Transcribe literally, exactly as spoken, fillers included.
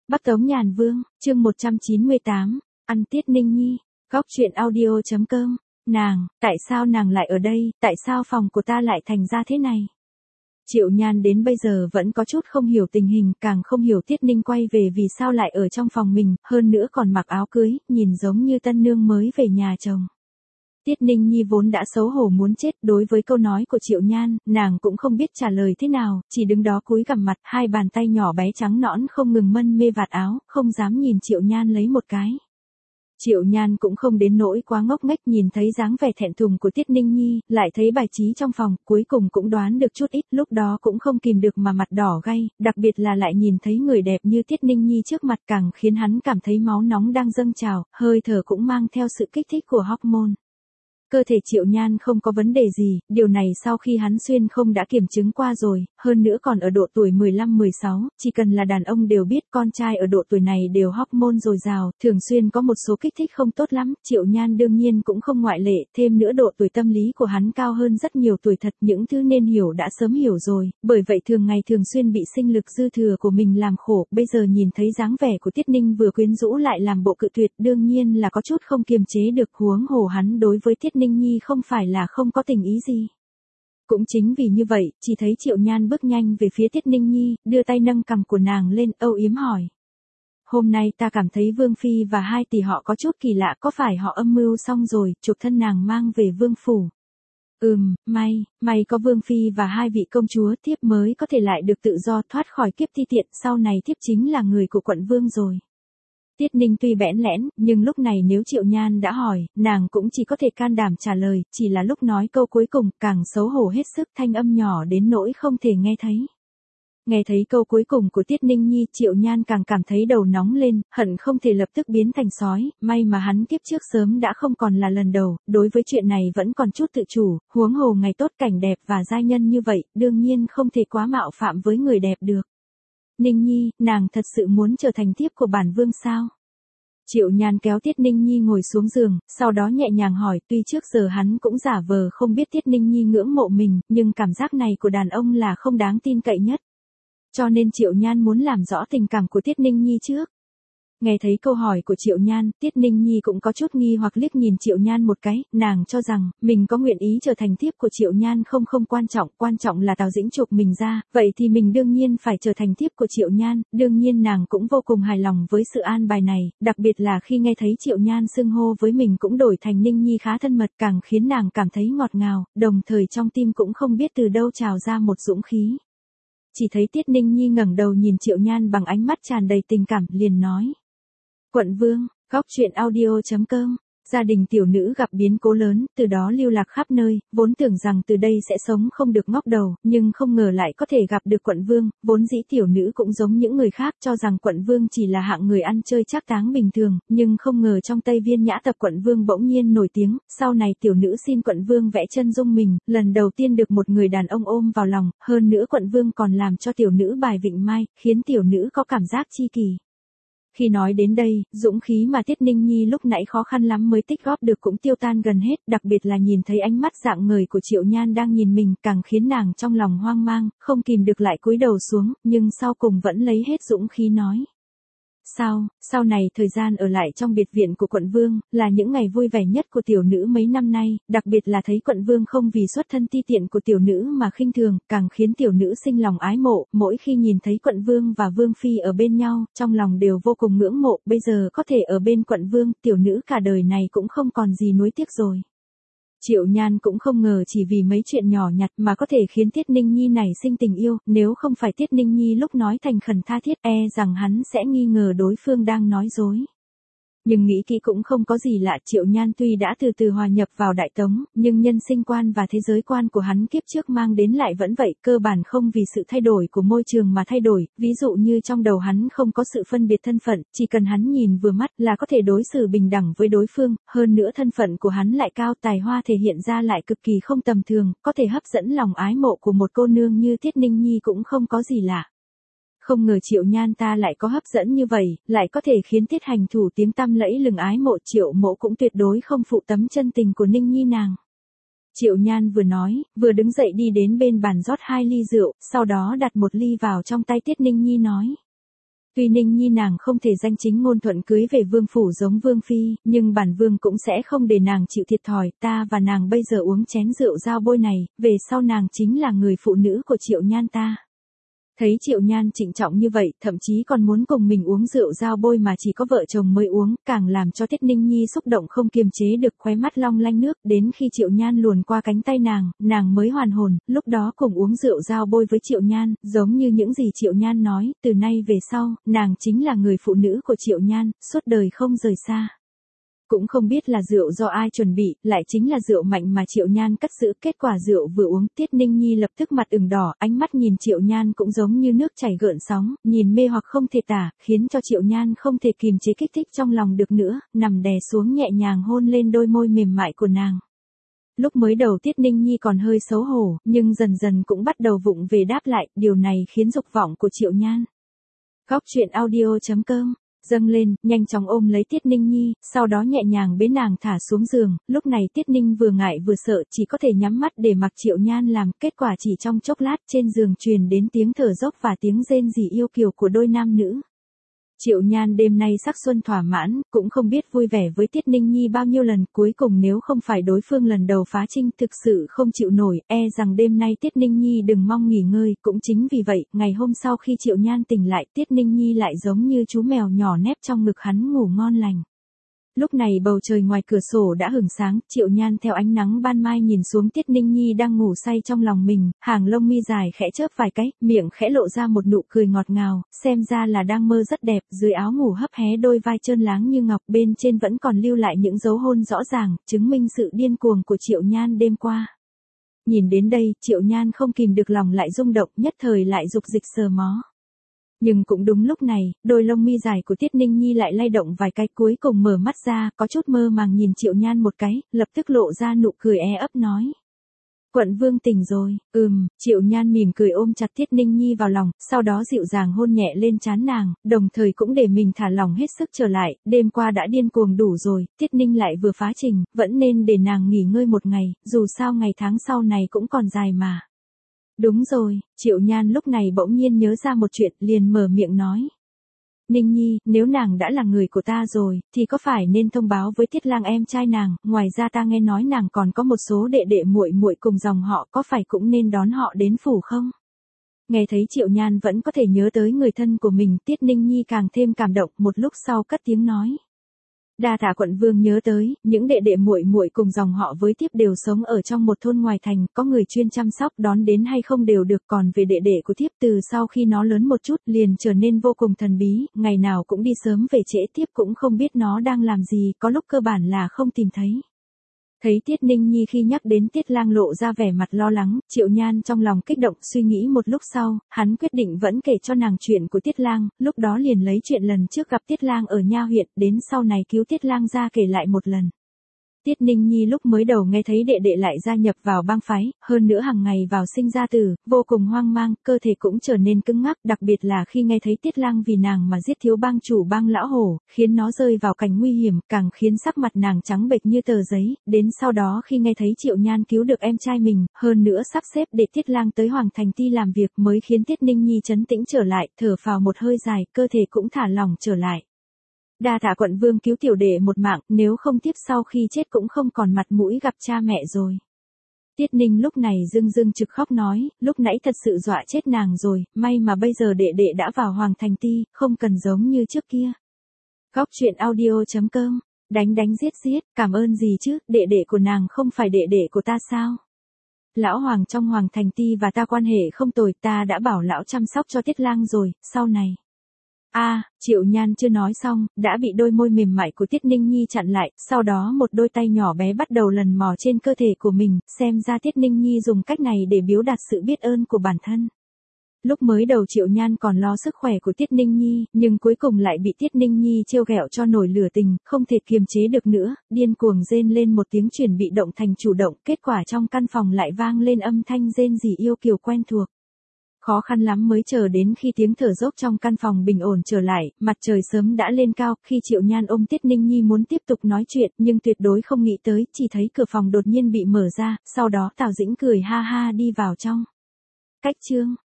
Bắc Tống Nhàn Vương, chương một trăm chín mươi tám, ăn Tiết Ninh Nhi, góc truyện audio chấm com, nàng, tại sao nàng lại ở đây, tại sao phòng của ta lại thành ra thế này? Triệu Nhan đến bây giờ vẫn có chút không hiểu tình hình, càng không hiểu Tiết Ninh quay về vì sao lại ở trong phòng mình, hơn nữa còn mặc áo cưới, nhìn giống như tân nương mới về nhà chồng. Tiết Ninh Nhi vốn đã xấu hổ muốn chết, đối với câu nói của Triệu Nhan, nàng cũng không biết trả lời thế nào, chỉ đứng đó cúi gằm mặt, hai bàn tay nhỏ bé trắng nõn không ngừng mân mê vạt áo, không dám nhìn Triệu Nhan lấy một cái. Triệu Nhan cũng không đến nỗi quá ngốc nghếch, nhìn thấy dáng vẻ thẹn thùng của Tiết Ninh Nhi, lại thấy bài trí trong phòng, cuối cùng cũng đoán được chút ít, lúc đó cũng không kìm được mà mặt đỏ gay, đặc biệt là lại nhìn thấy người đẹp như Tiết Ninh Nhi trước mặt càng khiến hắn cảm thấy máu nóng đang dâng trào, hơi thở cũng mang theo sự kích thích của hormone. Cơ thể Triệu Nhan không có vấn đề gì, điều này sau khi hắn xuyên không đã kiểm chứng qua rồi, hơn nữa còn ở độ tuổi mười lăm mười sáu, chỉ cần là đàn ông đều biết con trai ở độ tuổi này đều hormone dồi dào, thường xuyên có một số kích thích không tốt lắm, Triệu Nhan đương nhiên cũng không ngoại lệ, thêm nữa độ tuổi tâm lý của hắn cao hơn rất nhiều tuổi thật, những thứ nên hiểu đã sớm hiểu rồi, bởi vậy thường ngày thường xuyên bị sinh lực dư thừa của mình làm khổ, bây giờ nhìn thấy dáng vẻ của Tiết Ninh vừa quyến rũ lại làm bộ cự tuyệt, đương nhiên là có chút không kiềm chế được, huống hồ hắn đối với Tiết Ninh Nhi không phải là không có tình ý gì. Cũng chính vì như vậy, chỉ thấy Triệu Nhan bước nhanh về phía Tiết Ninh Nhi, đưa tay nâng cằm của nàng lên, âu yếm hỏi. Hôm nay ta cảm thấy Vương Phi và hai tỷ họ có chút kỳ lạ, có phải họ âm mưu xong rồi, chuộc thân nàng mang về Vương Phủ? Ừm, may, may có Vương Phi và hai vị công chúa tiếp mới có thể lại được tự do thoát khỏi kiếp ti tiện, sau này tiếp chính là người của quận Vương rồi. Tiết Ninh tuy bẽn lẽn, nhưng lúc này nếu Triệu Nhan đã hỏi, nàng cũng chỉ có thể can đảm trả lời, chỉ là lúc nói câu cuối cùng, càng xấu hổ hết sức, thanh âm nhỏ đến nỗi không thể nghe thấy. Nghe thấy câu cuối cùng của Tiết Ninh Nhi, Triệu Nhan càng cảm thấy đầu nóng lên, hận không thể lập tức biến thành sói, may mà hắn kiếp trước sớm đã không còn là lần đầu, đối với chuyện này vẫn còn chút tự chủ, huống hồ ngày tốt cảnh đẹp và giai nhân như vậy, đương nhiên không thể quá mạo phạm với người đẹp được. Ninh Nhi, nàng thật sự muốn trở thành thiếp của bản vương sao? Triệu Nhan kéo Tiết Ninh Nhi ngồi xuống giường, sau đó nhẹ nhàng hỏi, tuy trước giờ hắn cũng giả vờ không biết Tiết Ninh Nhi ngưỡng mộ mình, nhưng cảm giác này của đàn ông là không đáng tin cậy nhất. Cho nên Triệu Nhan muốn làm rõ tình cảm của Tiết Ninh Nhi trước. Nghe thấy câu hỏi của Triệu Nhan, Tiết Ninh Nhi cũng có chút nghi hoặc liếc nhìn Triệu Nhan một cái, nàng cho rằng, mình có nguyện ý trở thành thiếp của Triệu Nhan không không quan trọng, quan trọng là Tào Dĩnh chuộc mình ra, vậy thì mình đương nhiên phải trở thành thiếp của Triệu Nhan, đương nhiên nàng cũng vô cùng hài lòng với sự an bài này, đặc biệt là khi nghe thấy Triệu Nhan xưng hô với mình cũng đổi thành Ninh Nhi khá thân mật, càng khiến nàng cảm thấy ngọt ngào, đồng thời trong tim cũng không biết từ đâu trào ra một dũng khí. Chỉ thấy Tiết Ninh Nhi ngẩng đầu nhìn Triệu Nhan bằng ánh mắt tràn đầy tình cảm, liền nói. Quận Vương, góc truyện audio chấm com, gia đình tiểu nữ gặp biến cố lớn, từ đó lưu lạc khắp nơi, vốn tưởng rằng từ đây sẽ sống không được ngóc đầu, nhưng không ngờ lại có thể gặp được Quận Vương, vốn dĩ tiểu nữ cũng giống những người khác cho rằng Quận Vương chỉ là hạng người ăn chơi trác táng bình thường, nhưng không ngờ trong Tây Viên Nhã Tập Quận Vương bỗng nhiên nổi tiếng, sau này tiểu nữ xin Quận Vương vẽ chân dung mình, lần đầu tiên được một người đàn ông ôm vào lòng, hơn nữa Quận Vương còn làm cho tiểu nữ bài Vịnh Mai, khiến tiểu nữ có cảm giác chi kỷ. Khi nói đến đây, dũng khí mà Tiết Ninh Nhi lúc nãy khó khăn lắm mới tích góp được cũng tiêu tan gần hết, đặc biệt là nhìn thấy ánh mắt dạng ngời của Triệu Nhan đang nhìn mình, càng khiến nàng trong lòng hoang mang, không kìm được lại cúi đầu xuống, nhưng sau cùng vẫn lấy hết dũng khí nói. Sau, sau này thời gian ở lại trong biệt viện của Quận Vương, là những ngày vui vẻ nhất của tiểu nữ mấy năm nay, đặc biệt là thấy Quận Vương không vì xuất thân ti tiện của tiểu nữ mà khinh thường, càng khiến tiểu nữ sinh lòng ái mộ, mỗi khi nhìn thấy Quận Vương và Vương Phi ở bên nhau, trong lòng đều vô cùng ngưỡng mộ, bây giờ có thể ở bên Quận Vương, tiểu nữ cả đời này cũng không còn gì nuối tiếc rồi. Triệu Nhan cũng không ngờ chỉ vì mấy chuyện nhỏ nhặt mà có thể khiến Tiết Ninh Nhi nảy sinh tình yêu, nếu không phải Tiết Ninh Nhi lúc nói thành khẩn tha thiết e rằng hắn sẽ nghi ngờ đối phương đang nói dối. Nhưng nghĩ kỹ cũng không có gì lạ, Triệu Nhan tuy đã từ từ hòa nhập vào Đại Tống, nhưng nhân sinh quan và thế giới quan của hắn kiếp trước mang đến lại vẫn vậy, cơ bản không vì sự thay đổi của môi trường mà thay đổi, ví dụ như trong đầu hắn không có sự phân biệt thân phận, chỉ cần hắn nhìn vừa mắt là có thể đối xử bình đẳng với đối phương, hơn nữa thân phận của hắn lại cao, tài hoa thể hiện ra lại cực kỳ không tầm thường, có thể hấp dẫn lòng ái mộ của một cô nương như Tiết Ninh Nhi cũng không có gì lạ. Không ngờ Triệu Nhan ta lại có hấp dẫn như vậy, lại có thể khiến Tiết Hành Thủ tiếng tăm lẫy lừng ái mộ, Triệu Mỗ cũng tuyệt đối không phụ tấm chân tình của Ninh Nhi nàng. Triệu Nhan vừa nói, vừa đứng dậy đi đến bên bàn rót hai ly rượu, sau đó đặt một ly vào trong tay Tiết Ninh Nhi nói. Tuy Ninh Nhi nàng không thể danh chính ngôn thuận cưới về vương phủ giống vương phi, nhưng bản vương cũng sẽ không để nàng chịu thiệt thòi, ta và nàng bây giờ uống chén rượu giao bôi này, về sau nàng chính là người phụ nữ của Triệu Nhan ta. Thấy Triệu Nhan trịnh trọng như vậy, thậm chí còn muốn cùng mình uống rượu giao bôi mà chỉ có vợ chồng mới uống, càng làm cho Tiết Ninh Nhi xúc động không kiềm chế được, khóe mắt long lanh nước, đến khi Triệu Nhan luồn qua cánh tay nàng, nàng mới hoàn hồn, lúc đó cùng uống rượu giao bôi với Triệu Nhan, giống như những gì Triệu Nhan nói, từ nay về sau, nàng chính là người phụ nữ của Triệu Nhan, suốt đời không rời xa. Cũng không biết là rượu do ai chuẩn bị, lại chính là rượu mạnh mà Triệu Nhan cất giữ, kết quả rượu vừa uống, Tiết Ninh Nhi lập tức mặt ửng đỏ, ánh mắt nhìn Triệu Nhan cũng giống như nước chảy gợn sóng, nhìn mê hoặc không thể tả, khiến cho Triệu Nhan không thể kìm chế kích thích trong lòng được nữa, nằm đè xuống nhẹ nhàng hôn lên đôi môi mềm mại của nàng. Lúc mới đầu Tiết Ninh Nhi còn hơi xấu hổ, nhưng dần dần cũng bắt đầu vụng về đáp lại, điều này khiến dục vọng của Triệu Nhan. Góc truyện audio chấm com dâng lên, nhanh chóng ôm lấy Tiết Ninh Nhi, sau đó nhẹ nhàng bế nàng thả xuống giường, lúc này Tiết Ninh vừa ngại vừa sợ, chỉ có thể nhắm mắt để mặc Triệu Nhan làm, kết quả chỉ trong chốc lát trên giường truyền đến tiếng thở dốc và tiếng rên rỉ yêu kiều của đôi nam nữ. Triệu Nhan đêm nay sắc xuân thỏa mãn, cũng không biết vui vẻ với Tiết Ninh Nhi bao nhiêu lần, cuối cùng nếu không phải đối phương lần đầu phá trinh thực sự không chịu nổi, e rằng đêm nay Tiết Ninh Nhi đừng mong nghỉ ngơi, cũng chính vì vậy, ngày hôm sau khi Triệu Nhan tỉnh lại, Tiết Ninh Nhi lại giống như chú mèo nhỏ nép trong ngực hắn ngủ ngon lành. Lúc này bầu trời ngoài cửa sổ đã hửng sáng, Triệu Nhan theo ánh nắng ban mai nhìn xuống Tiết Ninh Nhi đang ngủ say trong lòng mình, hàng lông mi dài khẽ chớp vài cái, miệng khẽ lộ ra một nụ cười ngọt ngào, xem ra là đang mơ rất đẹp, dưới áo ngủ hấp hé đôi vai trơn láng như ngọc, bên trên vẫn còn lưu lại những dấu hôn rõ ràng, chứng minh sự điên cuồng của Triệu Nhan đêm qua. Nhìn đến đây, Triệu Nhan không kìm được lòng lại rung động, nhất thời lại dục dịch sờ mó. Nhưng cũng đúng lúc này, đôi lông mi dài của Tiết Ninh Nhi lại lay động vài cái, cuối cùng mở mắt ra, có chút mơ màng nhìn Triệu Nhan một cái, lập tức lộ ra nụ cười e ấp nói. Quận vương tỉnh rồi, ừm, Triệu Nhan mỉm cười ôm chặt Tiết Ninh Nhi vào lòng, sau đó dịu dàng hôn nhẹ lên trán nàng, đồng thời cũng để mình thả lòng hết sức trở lại, đêm qua đã điên cuồng đủ rồi, Tiết Ninh lại vừa phá trình, vẫn nên để nàng nghỉ ngơi một ngày, dù sao ngày tháng sau này cũng còn dài mà. Đúng rồi, Triệu Nhan lúc này bỗng nhiên nhớ ra một chuyện, liền mở miệng nói. Ninh Nhi, nếu nàng đã là người của ta rồi, thì có phải nên thông báo với Tiết Lang em trai nàng, ngoài ra ta nghe nói nàng còn có một số đệ đệ muội muội cùng dòng họ, có phải cũng nên đón họ đến phủ không? Nghe thấy Triệu Nhan vẫn có thể nhớ tới người thân của mình, Tiết Ninh Nhi càng thêm cảm động, một lúc sau cất tiếng nói. Đa tạ quận vương nhớ tới, những đệ đệ muội muội cùng dòng họ với Thiếp đều sống ở trong một thôn ngoài thành, có người chuyên chăm sóc đón đến hay không đều được, còn về đệ đệ của Thiếp từ sau khi nó lớn một chút liền trở nên vô cùng thần bí, ngày nào cũng đi sớm về trễ, Thiếp cũng không biết nó đang làm gì, có lúc cơ bản là không tìm thấy. Thấy Tiết Ninh Nhi khi nhắc đến Tiết Lang lộ ra vẻ mặt lo lắng, Triệu Nhan trong lòng kích động, suy nghĩ một lúc sau, hắn quyết định vẫn kể cho nàng chuyện của Tiết Lang, lúc đó liền lấy chuyện lần trước gặp Tiết Lang ở Nha huyện, đến sau này cứu Tiết Lang ra kể lại một lần. Tiết Ninh Nhi lúc mới đầu nghe thấy đệ đệ lại gia nhập vào bang phái, hơn nữa hàng ngày vào sinh ra tử, vô cùng hoang mang, cơ thể cũng trở nên cứng ngắc, đặc biệt là khi nghe thấy Tiết Lang vì nàng mà giết thiếu bang chủ bang lão hổ, khiến nó rơi vào cảnh nguy hiểm, càng khiến sắc mặt nàng trắng bệch như tờ giấy, đến sau đó khi nghe thấy Triệu Nhan cứu được em trai mình, hơn nữa sắp xếp để Tiết Lang tới Hoàng Thành Ti làm việc mới khiến Tiết Ninh Nhi trấn tĩnh trở lại, thở phào một hơi dài, cơ thể cũng thả lỏng trở lại. Đa tạ quận vương cứu tiểu đệ một mạng, nếu không tiếp sau khi chết cũng không còn mặt mũi gặp cha mẹ rồi. Tiết Ninh lúc này dưng dưng trực khóc nói, lúc nãy thật sự dọa chết nàng rồi, may mà bây giờ đệ đệ đã vào Hoàng Thành Ti, không cần giống như trước kia. Góc truyện audio chấm com, đánh đánh giết giết, cảm ơn gì chứ, đệ đệ của nàng không phải đệ đệ của ta sao? Lão Hoàng trong Hoàng Thành Ti và ta quan hệ không tồi, ta đã bảo lão chăm sóc cho Tiết Lang rồi, sau này. A, à, Triệu Nhan chưa nói xong, đã bị đôi môi mềm mại của Tiết Ninh Nhi chặn lại, sau đó một đôi tay nhỏ bé bắt đầu lần mò trên cơ thể của mình, xem ra Tiết Ninh Nhi dùng cách này để biểu đạt sự biết ơn của bản thân. Lúc mới đầu Triệu Nhan còn lo sức khỏe của Tiết Ninh Nhi, nhưng cuối cùng lại bị Tiết Ninh Nhi trêu ghẹo cho nổi lửa tình, không thể kiềm chế được nữa, điên cuồng rên lên một tiếng chuyển bị động thành chủ động, kết quả trong căn phòng lại vang lên âm thanh rên rỉ yêu kiều quen thuộc. Khó khăn lắm mới chờ đến khi tiếng thở dốc trong căn phòng bình ổn trở lại, mặt trời sớm đã lên cao, khi Triệu Nhan ôm Tiết Ninh Nhi muốn tiếp tục nói chuyện, nhưng tuyệt đối không nghĩ tới, chỉ thấy cửa phòng đột nhiên bị mở ra, sau đó Tào Dĩnh cười ha ha đi vào trong. Cách chương